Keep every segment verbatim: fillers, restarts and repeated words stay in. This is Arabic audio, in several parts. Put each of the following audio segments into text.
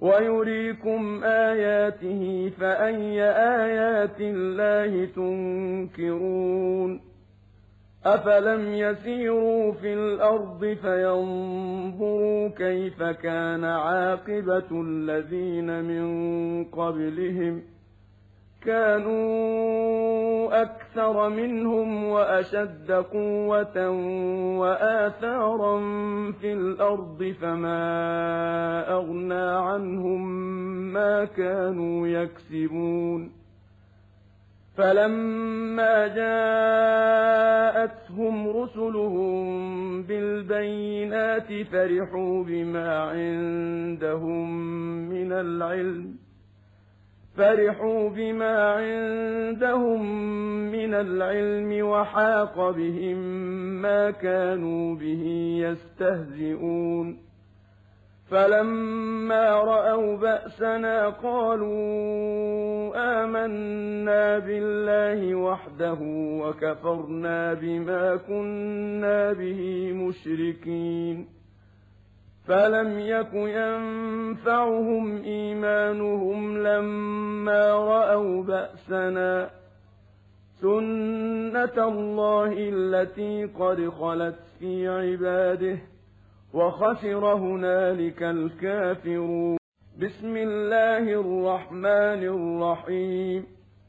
ويريكم آياته فأي آيات الله تنكرون أفلم يسيروا في الأرض فينظروا كيف كان عاقبة الذين من قبلهم كانوا أكثر منهم وأشد قوة وآثارا في الأرض فما أغنى عنهم ما كانوا يكسبون فلما جاءتهم رسلهم بالبينات فرحوا بما عندهم من العلم فرحوا بما عندهم من العلم وحاق بهم ما كانوا به يستهزئون فلما رأوا بأسنا قالوا آمنا بالله وحده وكفرنا بما كنا به مشركين فلم يك ينفعهم إيمانهم لما رأوا بأسنا سنة الله التي قد خلت في عباده وخسر هنالك الكافرون بسم الله الرحمن الرحيم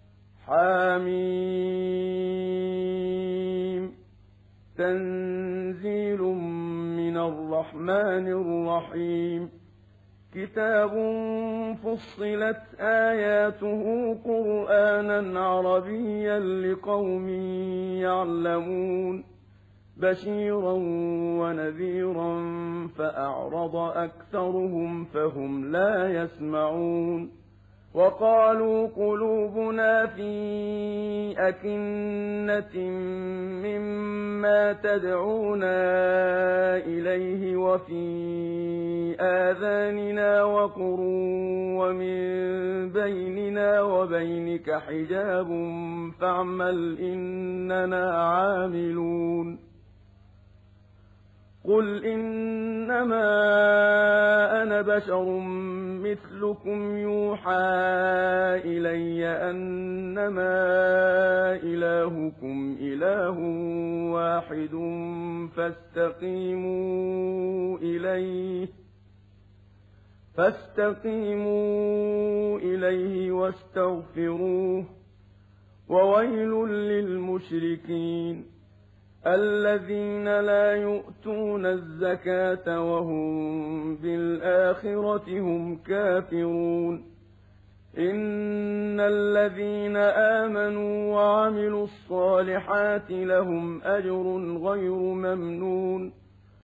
حميم تنزيل من الرحمن الرحيم كتاب فصلت آياته قرآنا عربيا لقوم يعلمون بشيرا ونذيرا فأعرض أكثرهم فهم لا يسمعون وقالوا قلوبنا في أكنة مما تدعونا إليه وفي آذاننا وقر ومن بيننا وبينك حجاب فاعمل إننا عاملون قل إنما أنا بشر مثلكم يوحى إلي أنما إلهكم إله واحد فاستقيموا إليه فاستقيموا إليه واستغفروه وويل للمشركين الذين لا يؤتون الزكاة وهم بالآخرة هم كافرون إن الذين آمنوا وعملوا الصالحات لهم أجر غير ممنون